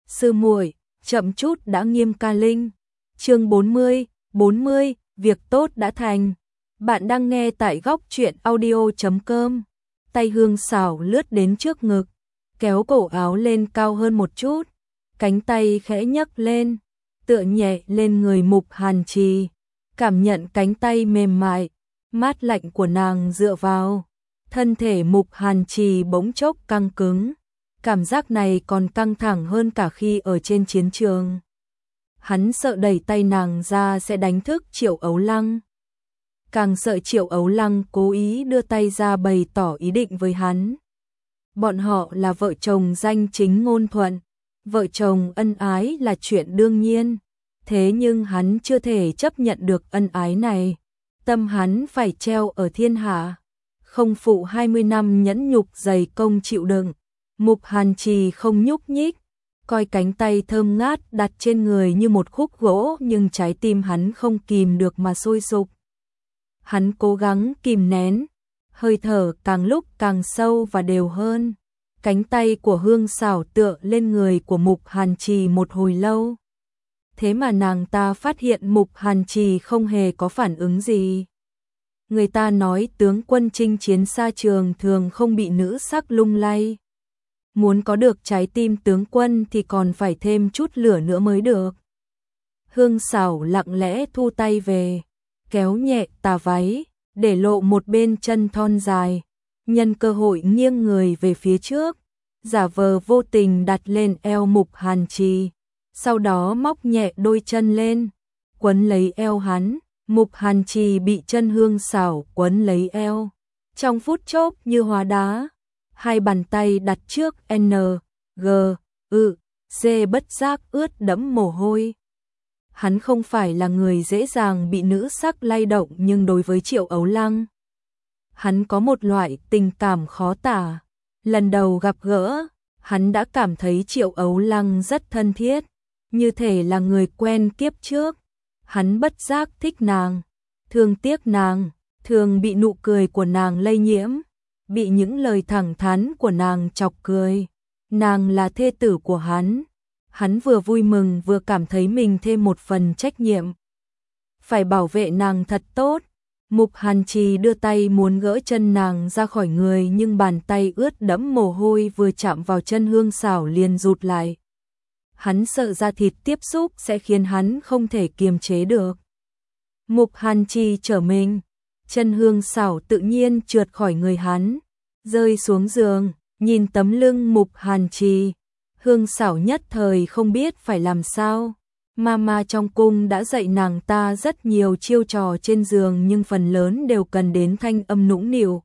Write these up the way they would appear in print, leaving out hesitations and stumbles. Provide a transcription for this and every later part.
Sư muội, chậm chút đã Nghiêm ca linh. Chương 40, việc tốt đã thành. Bạn đang nghe tại góc truyện audio.com. Tay Hương Sảo lướt đến trước ngực, kéo cổ áo lên cao hơn một chút, cánh tay khẽ nhấc lên, tựa nhẹ lên người Mục Hàn Trì, cảm nhận cánh tay mềm mại, mát lạnh của nàng dựa vào. Thân thể Mục Hàn Trì bỗng chốc căng cứng, cảm giác này còn căng thẳng hơn cả khi ở trên chiến trường. Hắn sợ đẩy tay nàng ra sẽ đánh thức Triệu Ấu Lăng. Càng sợ Triệu Ấu Lăng cố ý đưa tay ra bày tỏ ý định với hắn. Bọn họ là vợ chồng danh chính ngôn thuận, vợ chồng ân ái là chuyện đương nhiên. Thế nhưng hắn chưa thể chấp nhận được ân ái này. Tâm hắn phải treo ở thiên hạ. Không phụ 20 năm nhẫn nhục dày công chịu đựng. Mục Hàn Trì không nhúc nhích, coi cánh tay thơm ngát đặt trên người như một khúc gỗ, nhưng trái tim hắn không kìm được mà sôi sục. Hắn cố gắng kìm nén, hơi thở càng lúc càng sâu và đều hơn. Cánh tay của Hương Sảo tựa lên người của Mục Hàn Trì một hồi lâu. Thế mà nàng ta phát hiện Mục Hàn Trì không hề có phản ứng gì. Người ta nói tướng quân chinh chiến xa trường thường không bị nữ sắc lung lay. Muốn có được trái tim tướng quân thì còn phải thêm chút lửa nữa mới được. Hương Sảo lặng lẽ thu tay về, kéo nhẹ tà váy, để lộ một bên chân thon dài, nhân cơ hội nghiêng người về phía trước, giả vờ vô tình đặt lên eo Mục Hàn Trì, sau đó móc nhẹ đôi chân lên, quấn lấy eo hắn. Mục Hàn Trì bị chân Hương Sảo quấn lấy eo, trong phút chốc như hóa đá. Hai bàn tay đặt trước N, G, C bất giác ướt đẫm mồ hôi. Hắn không phải là người dễ dàng bị nữ sắc lay động, nhưng đối với Triệu Ấu Lăng, hắn có một loại tình cảm khó tả. Lần đầu gặp gỡ, hắn đã cảm thấy Triệu Ấu Lăng rất thân thiết, như thể là người quen kiếp trước. Hắn bất giác thích nàng, thương tiếc nàng, thường bị nụ cười của nàng lây nhiễm, bị những lời thẳng thắn của nàng chọc cười. Nàng là thê tử của hắn. Hắn vừa vui mừng vừa cảm thấy mình thêm một phần trách nhiệm. Phải bảo vệ nàng thật tốt. Mục Hàn Trì đưa tay muốn gỡ chân nàng ra khỏi người, nhưng bàn tay ướt đẫm mồ hôi vừa chạm vào chân Hương Sảo liền rụt lại. Hắn sợ da thịt tiếp xúc sẽ khiến hắn không thể kiềm chế được. Mục Hàn Trì trở mình, chân Hương Sảo tự nhiên trượt khỏi người hắn, rơi xuống giường, nhìn tấm lưng Mục Hàn Trì. Hương Sảo nhất thời không biết phải làm sao. Mama trong cung đã dạy nàng ta rất nhiều chiêu trò trên giường, nhưng phần lớn đều cần đến thanh âm nũng nịu.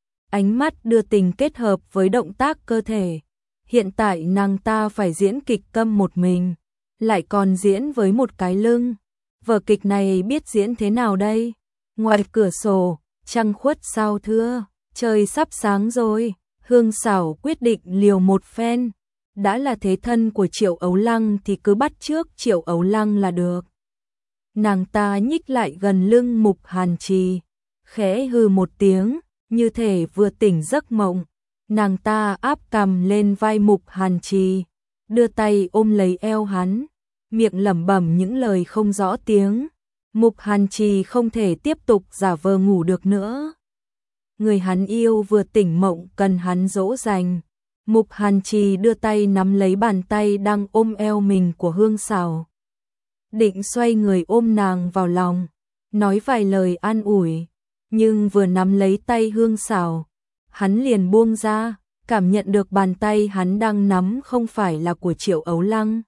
Ánh mắt đưa tình kết hợp với động tác cơ thể. Hiện tại nàng ta phải diễn kịch câm một mình, lại còn diễn với một cái lưng. Vở kịch này biết diễn thế nào đây? Ngoài cửa sổ, trăng khuất sao thưa, trời sắp sáng rồi. Hương Sảo quyết định liều một phen. Đã là thế thân của Triệu Ấu Lăng thì cứ bắt chước Triệu Ấu Lăng là được. Nàng ta nhích lại gần lưng Mục Hàn Trì, khẽ hừ một tiếng, như thể vừa tỉnh giấc mộng. Nàng ta áp cằm lên vai Mục Hàn Trì, đưa tay ôm lấy eo hắn, miệng lẩm bẩm những lời không rõ tiếng. Mục Hàn Trì không thể tiếp tục giả vờ ngủ được nữa. Người hắn yêu vừa tỉnh mộng cần hắn dỗ dành. Mục Hàn Trì đưa tay nắm lấy bàn tay đang ôm eo mình của Hương Sảo, định xoay người ôm nàng vào lòng, nói vài lời an ủi, nhưng vừa nắm lấy tay Hương Sảo, hắn liền buông ra, cảm nhận được bàn tay hắn đang nắm không phải là của Triệu Ấu Lăng.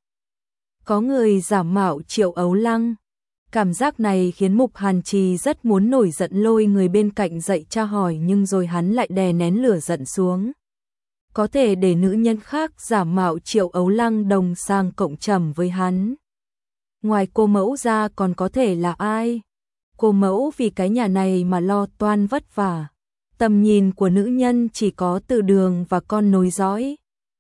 Có người giả mạo Triệu Ấu Lăng. Cảm giác này khiến Mục Hàn Trì rất muốn nổi giận lôi người bên cạnh dậy tra hỏi, nhưng rồi hắn lại đè nén lửa giận xuống. Có thể để nữ nhân khác giả mạo Triệu Ấu Lăng đồng sang cộng trầm với hắn. Ngoài cô mẫu ra còn có thể là ai? Cô mẫu vì cái nhà này mà lo toan vất vả. Tầm nhìn của nữ nhân chỉ có Từ Đường và con nối dõi.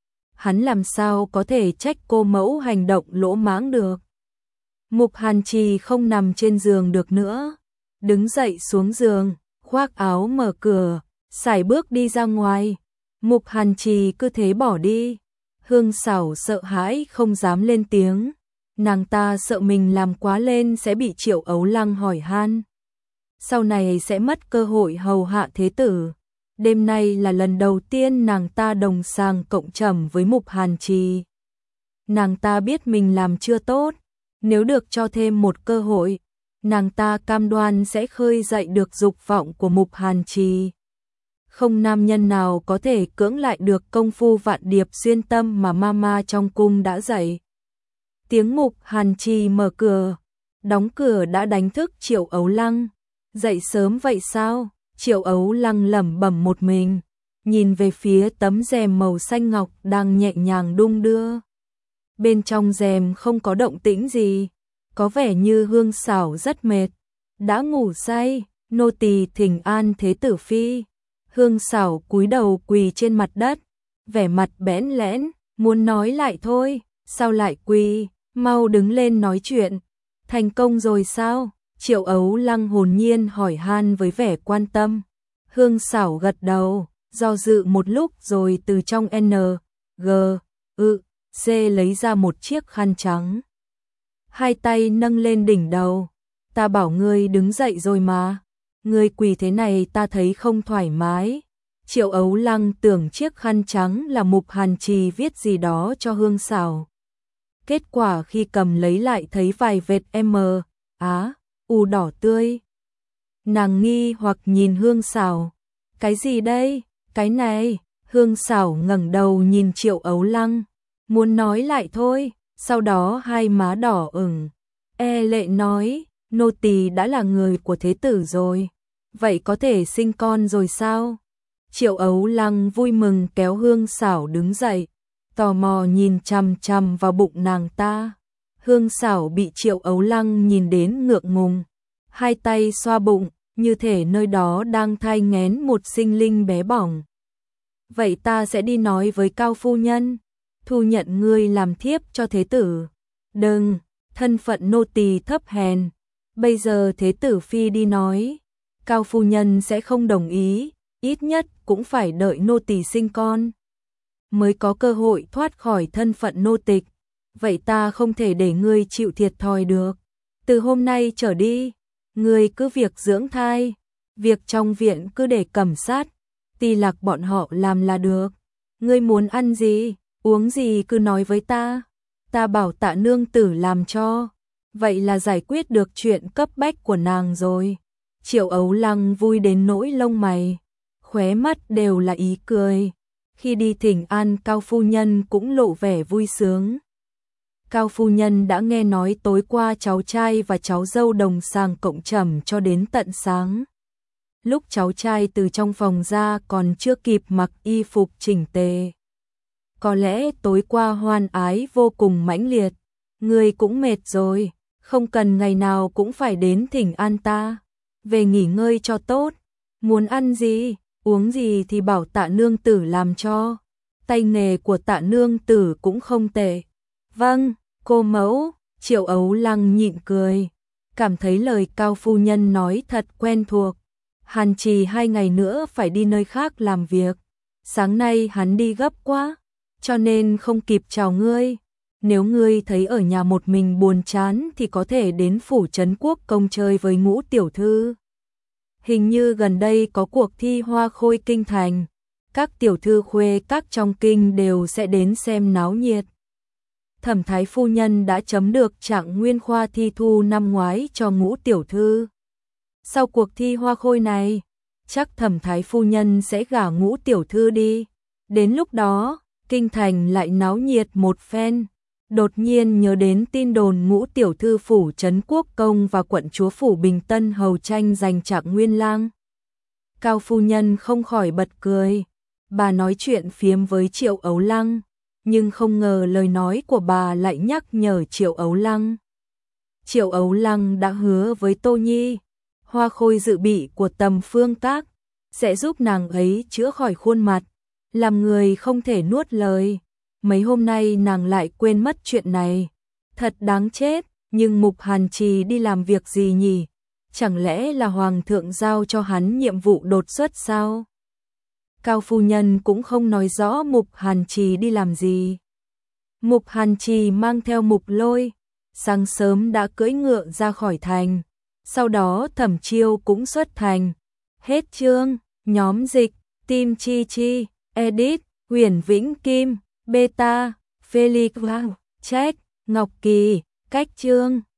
Hắn làm sao có thể trách cô mẫu hành động lỗ mãng được. Mục Hàn Trì không nằm trên giường được nữa, đứng dậy xuống giường, khoác áo mở cửa, sải bước đi ra ngoài. Mục Hàn Trì cứ thế bỏ đi. Hương Sảo sợ hãi không dám lên tiếng, nàng ta sợ mình làm quá lên sẽ bị Triệu Ấu Lăng hỏi han. Sau này sẽ mất cơ hội hầu hạ thế tử. Đêm nay là lần đầu tiên nàng ta đồng sàng cộng trầm với Mục Hàn Trì. Nàng ta biết mình làm chưa tốt, nếu được cho thêm một cơ hội, nàng ta cam đoan sẽ khơi dậy được dục vọng của Mục Hàn Trì. Không nam nhân nào có thể cưỡng lại được công phu vạn điệp xuyên tâm mà mama trong cung đã dạy. Tiếng Mục Hàn Trì mở cửa, đóng cửa đã đánh thức Triệu Ấu Lăng. Dậy sớm vậy sao? Triệu Ấu Lăng lẩm bẩm một mình, nhìn về phía tấm rèm màu xanh ngọc đang nhẹ nhàng đung đưa. Bên trong rèm không có động tĩnh gì, có vẻ như Hương Sảo rất mệt, đã ngủ say. Nô tỳ thỉnh an thế tử phi. Hương Sảo cúi đầu quỳ trên mặt đất, vẻ mặt bẽn lẽn, muốn nói lại thôi, sao lại quỳ, mau đứng lên nói chuyện. Thành công rồi sao? Triệu Ấu Lăng hồn nhiên hỏi han với vẻ quan tâm. Hương Sảo gật đầu, do dự một lúc rồi từ trong C lấy ra một chiếc khăn trắng. Hai tay nâng lên đỉnh đầu. Ta bảo ngươi đứng dậy rồi mà. Ngươi quỳ thế này ta thấy không thoải mái. Triệu Ấu Lăng tưởng chiếc khăn trắng là Mục Hàn Trì viết gì đó cho Hương Sảo. Kết quả khi cầm lấy lại thấy vài vệt U đỏ tươi. Nàng nghi hoặc nhìn Hương Sảo. Cái gì đây? Cái này. Hương Sảo ngẩng đầu nhìn Triệu Ấu Lăng, muốn nói lại thôi, sau đó hai má đỏ ửng. Lệ nói, nô tỳ đã là người của thế tử rồi, vậy có thể sinh con rồi sao? Triệu Ấu Lăng vui mừng kéo Hương Sảo đứng dậy, tò mò nhìn chằm chằm vào bụng nàng ta. Hương Sảo bị Triệu Ấu Lăng nhìn đến ngượng ngùng, hai tay xoa bụng, như thể nơi đó đang thai nghén một sinh linh bé bỏng. Vậy ta sẽ đi nói với Cao phu nhân, thu nhận ngươi làm thiếp cho thế tử. Đừng, thân phận nô tỳ thấp hèn, bây giờ thế tử phi đi nói, Cao phu nhân sẽ không đồng ý, ít nhất cũng phải đợi nô tỳ sinh con mới có cơ hội thoát khỏi thân phận nô tịch. Vậy ta không thể để ngươi chịu thiệt thòi được. Từ hôm nay trở đi, ngươi cứ việc dưỡng thai, việc trong viện cứ để Cẩm Sát, Ti Lạc bọn họ làm là được. Ngươi muốn ăn gì, uống gì cứ nói với ta, ta bảo Tạ nương tử làm cho. Vậy là giải quyết được chuyện cấp bách của nàng rồi. Triệu Ấu Lăng vui đến nỗi lông mày, khóe mắt đều là ý cười. Khi đi thỉnh an Cao phu nhân cũng lộ vẻ vui sướng. Cao phu nhân đã nghe nói tối qua cháu trai và cháu dâu đồng sàng cộng trầm cho đến tận sáng. Lúc cháu trai từ trong phòng ra còn chưa kịp mặc y phục chỉnh tề. Có lẽ tối qua hoan ái vô cùng mãnh liệt, người cũng mệt rồi, không cần ngày nào cũng phải đến thỉnh an ta. Về nghỉ ngơi cho tốt, muốn ăn gì, uống gì thì bảo Tạ nương tử làm cho. Tay nghề của Tạ nương tử cũng không tệ. Vâng, cô mẫu. Triệu Ấu Lăng nhịn cười, cảm thấy lời Cao phu nhân nói thật quen thuộc. Hàn Trì 2 ngày nữa phải đi nơi khác làm việc. Sáng nay hắn đi gấp quá, cho nên không kịp chào ngươi. Nếu ngươi thấy ở nhà một mình buồn chán thì có thể đến phủ Trấn Quốc Công chơi với Ngũ tiểu thư. Hình như gần đây có cuộc thi hoa khôi kinh thành, các tiểu thư khuê các trong kinh đều sẽ đến xem náo nhiệt. Thẩm thái phu nhân đã chấm được trạng nguyên khoa thi thu năm ngoái cho Ngũ tiểu thư. Sau cuộc thi hoa khôi này, chắc Thẩm thái phu nhân sẽ gả Ngũ tiểu thư đi. Đến lúc đó, kinh thành lại náo nhiệt một phen. Đột nhiên nhớ đến tin đồn Ngũ tiểu thư phủ Trấn Quốc Công và quận chúa phủ Bình Tân hầu tranh giành trạng nguyên lang. Cao phu nhân không khỏi bật cười. Bà nói chuyện phiếm với Triệu Ấu Lăng, nhưng không ngờ lời nói của bà lại nhắc nhở Triệu Ấu Lăng. Triệu Ấu Lăng đã hứa với Tô Nhi, hoa khôi dự bị của Tầm Phương Các sẽ giúp nàng ấy chữa khỏi khuôn mặt, làm người không thể nuốt lời. Mấy hôm nay nàng lại quên mất chuyện này, thật đáng chết. Nhưng Mục Hàn Trì đi làm việc gì nhỉ? Chẳng lẽ là hoàng thượng giao cho hắn nhiệm vụ đột xuất sao? Cao phu nhân cũng không nói rõ Mục Hàn Trì đi làm gì. Mục Hàn Trì mang theo Mục Lôi, sáng sớm đã cưỡi ngựa ra khỏi thành. Sau đó Thẩm Chiêu cũng xuất thành. Hết chương, nhóm dịch, Tim Chi Chi, edit, Huyền Vĩnh Kim, beta, Felix Wow, Check, Ngọc Kỳ, cách chương.